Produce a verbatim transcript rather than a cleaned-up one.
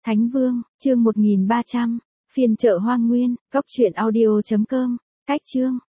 Thánh Vương, chương một nghìn ba trăm, phiên chợ Hoang Nguyên, cốc truyện audio chấm com, cách chương.